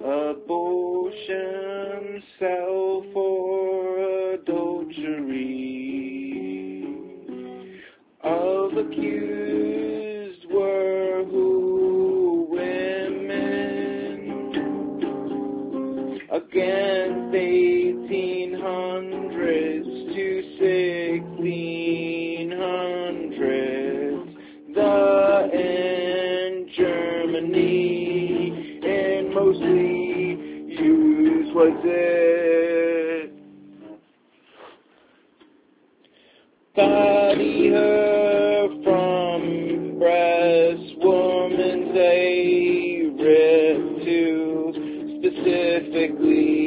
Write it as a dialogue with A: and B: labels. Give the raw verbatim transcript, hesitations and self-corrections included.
A: abortion, sell for adultery. Of accused were who women against eighteen hundreds to sixteen hundreds. The in Germany and mostly used was it. Body her from breast, woman's a rip to specifically